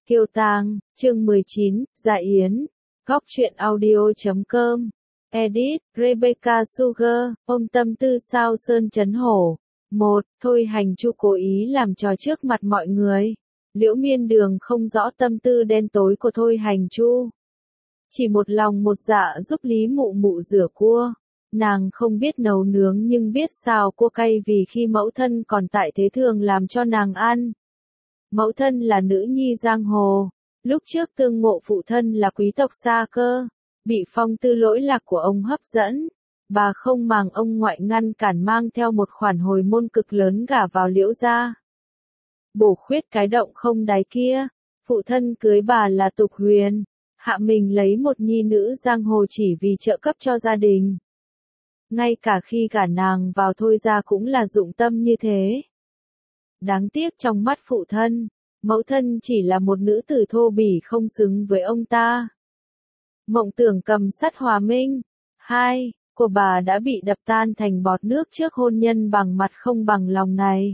Kiều Tang, chương 19, Dạ Yến, Góc truyện audio.com, Edit, Rebecca Sugar, ôm tâm tư sao sơn chấn hổ. Thôi Hành Chu cố ý làm trò trước mặt mọi người. Liễu Miên Đường không rõ tâm tư đen tối của Thôi Hành Chu. Chỉ một lòng một dạ giúp Lý Mụ Mụ rửa cua. Nàng không biết nấu nướng nhưng biết xào cua cay vì khi mẫu thân còn tại thế thường làm cho nàng ăn. Mẫu thân là nữ nhi giang hồ, lúc trước tương ngộ phụ thân là quý tộc xa cơ, bị phong tư lỗi lạc của ông hấp dẫn. Bà không màng ông ngoại ngăn cản mang theo một khoản hồi môn cực lớn gả vào Liễu gia. Bổ khuyết cái động không đáy kia, phụ thân cưới bà là Tục Huyền, hạ mình lấy một nhi nữ giang hồ chỉ vì trợ cấp cho gia đình. Ngay cả khi gả nàng vào Thôi gia cũng là dụng tâm như thế. Đáng tiếc trong mắt phụ thân, mẫu thân chỉ là một nữ tử thô bỉ không xứng với ông ta. Mộng tưởng cầm sắt hòa minh. 2. Của bà đã bị đập tan thành bọt nước trước hôn nhân bằng mặt không bằng lòng này.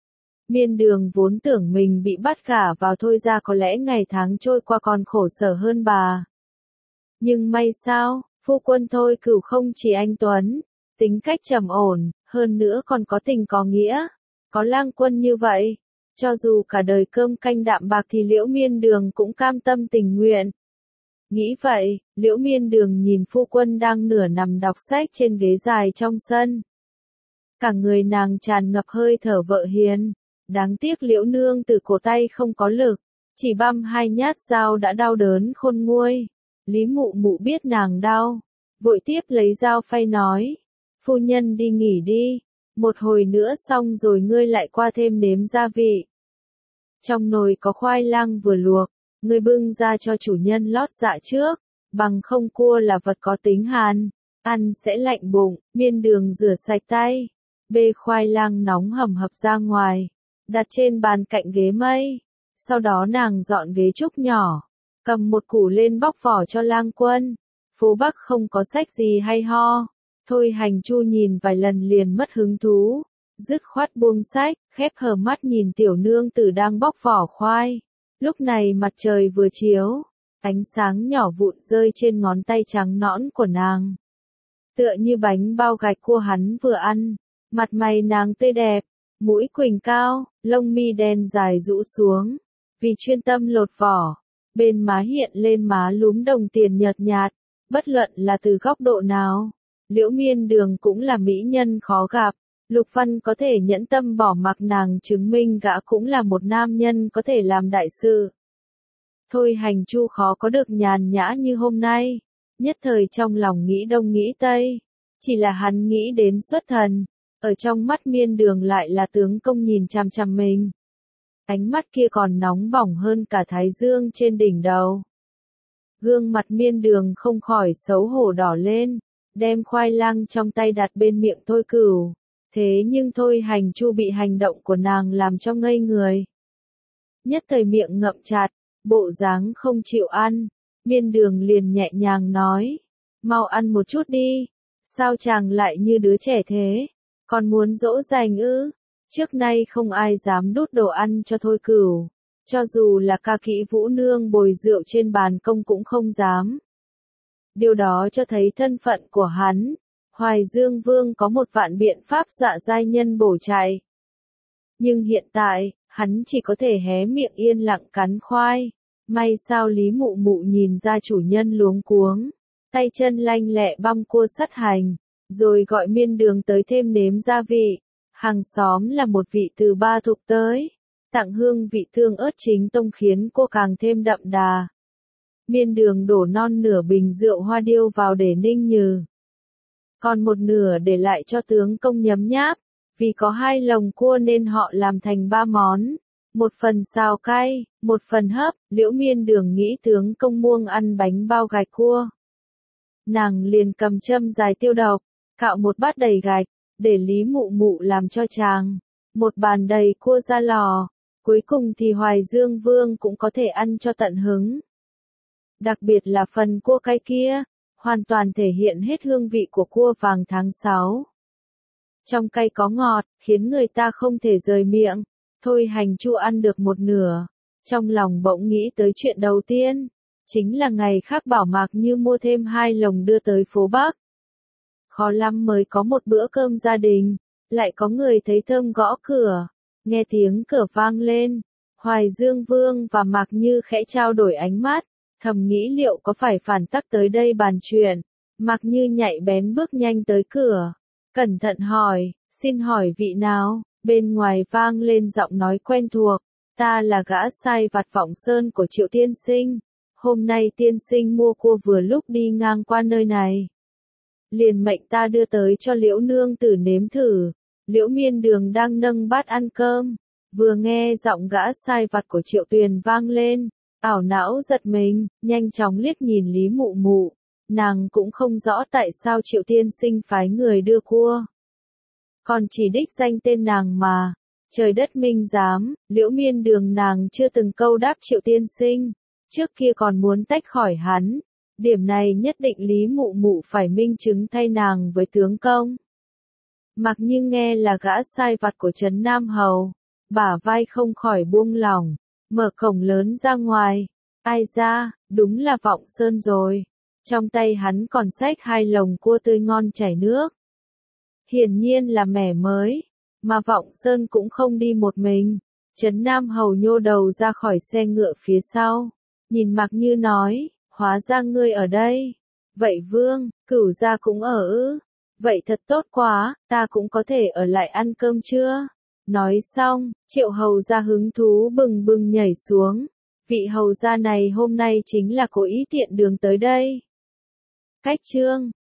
Miên Đường vốn tưởng mình bị bắt gả vào Thôi gia có lẽ ngày tháng trôi qua còn khổ sở hơn bà. Nhưng may sao, phu quân Thôi Cửu không chỉ anh tuấn, tính cách trầm ổn, hơn nữa còn có tình có nghĩa. Có lang quân như vậy, cho dù cả đời cơm canh đạm bạc thì Liễu Miên Đường cũng cam tâm tình nguyện. Nghĩ vậy, Liễu Miên Đường nhìn phu quân đang nửa nằm đọc sách trên ghế dài trong sân. Cả người nàng tràn ngập hơi thở vợ hiền. Đáng tiếc Liễu nương từ cổ tay không có lực, chỉ băm 2 nhát dao đã đau đớn khôn nguôi. Lý Mụ Mụ biết nàng đau, vội tiếp lấy dao phay nói, phu nhân đi nghỉ đi, một hồi nữa xong rồi ngươi lại qua thêm nếm gia vị. Trong nồi có khoai lang vừa luộc, ngươi bưng ra cho chủ nhân lót dạ trước, bằng không cua là vật có tính hàn, ăn sẽ lạnh bụng. Miên Đường rửa sạch tay, bê khoai lang nóng hầm hập ra ngoài, đặt trên bàn cạnh ghế mây. Sau đó nàng dọn ghế trúc nhỏ, cầm một củ lên bóc vỏ cho lang quân. Phố Bắc không có sách gì hay ho. Thôi Hành Chu nhìn vài lần liền mất hứng thú, dứt khoát buông sách, khép hờ mắt nhìn tiểu nương tử đang bóc vỏ khoai. Lúc này mặt trời vừa chiếu, ánh sáng nhỏ vụn rơi trên ngón tay trắng nõn của nàng. Tựa như bánh bao gạch cua hắn vừa ăn, mặt mày nàng tươi đẹp, mũi quỳnh cao, lông mi đen dài rũ xuống, vì chuyên tâm lột vỏ, bên má hiện lên má lúm đồng tiền nhợt nhạt, bất luận là từ góc độ nào. Liễu Miên Đường cũng là mỹ nhân khó gặp, Lục Văn có thể nhẫn tâm bỏ mặc nàng chứng minh gã cũng là một nam nhân có thể làm đại sự. Thôi Hành Chu khó có được nhàn nhã như hôm nay, nhất thời trong lòng nghĩ đông nghĩ tây, chỉ là hắn nghĩ đến xuất thần, ở trong mắt Miên Đường lại là tướng công nhìn chằm chằm mình. Ánh mắt kia còn nóng bỏng hơn cả thái dương trên đỉnh đầu. Gương mặt Miên Đường không khỏi xấu hổ đỏ lên, đem khoai lang trong tay đặt bên miệng Thôi Cửu. Thế nhưng Thôi Hành Chu bị hành động của nàng làm cho ngây người. Nhất thời miệng ngậm chặt, bộ dáng không chịu ăn. Miên Đường liền nhẹ nhàng nói, mau ăn một chút đi, sao chàng lại như đứa trẻ thế, còn muốn dỗ dành ư? Trước nay không ai dám đút đồ ăn cho Thôi Cửu, cho dù là ca kỹ Vũ Nương bồi rượu trên bàn công cũng không dám. Điều đó cho thấy thân phận của hắn. Hoài Dương Vương có 1.000.000 biện pháp dọa giai nhân bổ chạy. Nhưng hiện tại, hắn chỉ có thể hé miệng yên lặng cắn khoai. May sao Lý Mụ Mụ nhìn ra chủ nhân luống cuống, tay chân lanh lẹ băm cua sắt hành, rồi gọi Miên Đường tới thêm nếm gia vị. Hàng xóm là một vị từ Ba Thục tới, tặng hương vị tương ớt chính tông khiến cô càng thêm đậm đà. Miên Đường đổ non nửa bình rượu hoa điêu vào để ninh nhừ, còn một nửa để lại cho tướng công nhấm nháp, vì có 2 lồng cua nên họ làm thành 3 món, một phần xào cay, một phần hấp. Liễu Miên Đường nghĩ tướng công muông ăn bánh bao gạch cua. Nàng liền cầm châm dài tiêu độc, cạo một bát đầy gạch, để Lý Mụ Mụ làm cho chàng, một bàn đầy cua ra lò, cuối cùng thì Hoài Dương Vương cũng có thể ăn cho tận hứng. Đặc biệt là phần cua cay kia, hoàn toàn thể hiện hết hương vị của cua vàng tháng 6. Trong cay có ngọt, khiến người ta không thể rời miệng. Thôi Hành Chu ăn được một nửa, Trong lòng bỗng nghĩ tới chuyện đầu tiên, chính là ngày khác bảo Mạc Như mua thêm 2 lồng đưa tới phố Bắc. Khó lắm mới có một bữa cơm gia đình, lại có người thấy thơm gõ cửa, nghe tiếng cửa vang lên, Hoài Dương Vương và Mạc Như khẽ trao đổi ánh mắt, thầm nghĩ liệu có phải phản tắc tới đây bàn chuyện. Mạc Như nhạy bén bước nhanh tới cửa, cẩn thận hỏi, xin hỏi vị nào, bên ngoài vang lên giọng nói quen thuộc, ta là gã sai vặt Vọng Sơn của Triệu tiên sinh, hôm nay tiên sinh mua cua vừa lúc đi ngang qua nơi này. Liền mệnh ta đưa tới cho Liễu nương tử nếm thử. Liễu Miên Đường đang nâng bát ăn cơm, vừa nghe giọng gã sai vặt của Triệu Tuyền vang lên, ảo não giật mình, nhanh chóng liếc nhìn Lý Mụ Mụ, nàng cũng không rõ tại sao Triệu tiên sinh phái người đưa cua. Còn chỉ đích danh tên nàng mà, trời đất minh giám, Liễu Miên Đường nàng chưa từng câu đáp Triệu tiên sinh, trước kia còn muốn tách khỏi hắn. Điểm này nhất định Lý Mụ Mụ phải minh chứng thay nàng với tướng công. Mặc như nghe là gã sai vặt của Trấn Nam Hầu, bả vai không khỏi buông lỏng, mở cổng lớn ra ngoài. Ai ra, đúng là Vọng Sơn rồi. Trong tay hắn còn xách 2 lồng cua tươi ngon chảy nước. Hiển nhiên là mẻ mới, mà Vọng Sơn cũng không đi một mình. Trấn Nam Hầu nhô đầu ra khỏi xe ngựa phía sau, nhìn Mạc Như nói, hóa ra ngươi ở đây. Vậy Vương, Cửu gia cũng ở ư? Vậy thật tốt quá, ta cũng có thể ở lại ăn cơm chưa? Nói xong, Triệu hầu gia hứng thú bừng bừng nhảy xuống. Vị hầu gia này hôm nay chính là cố ý tiện đường tới đây. Cách chương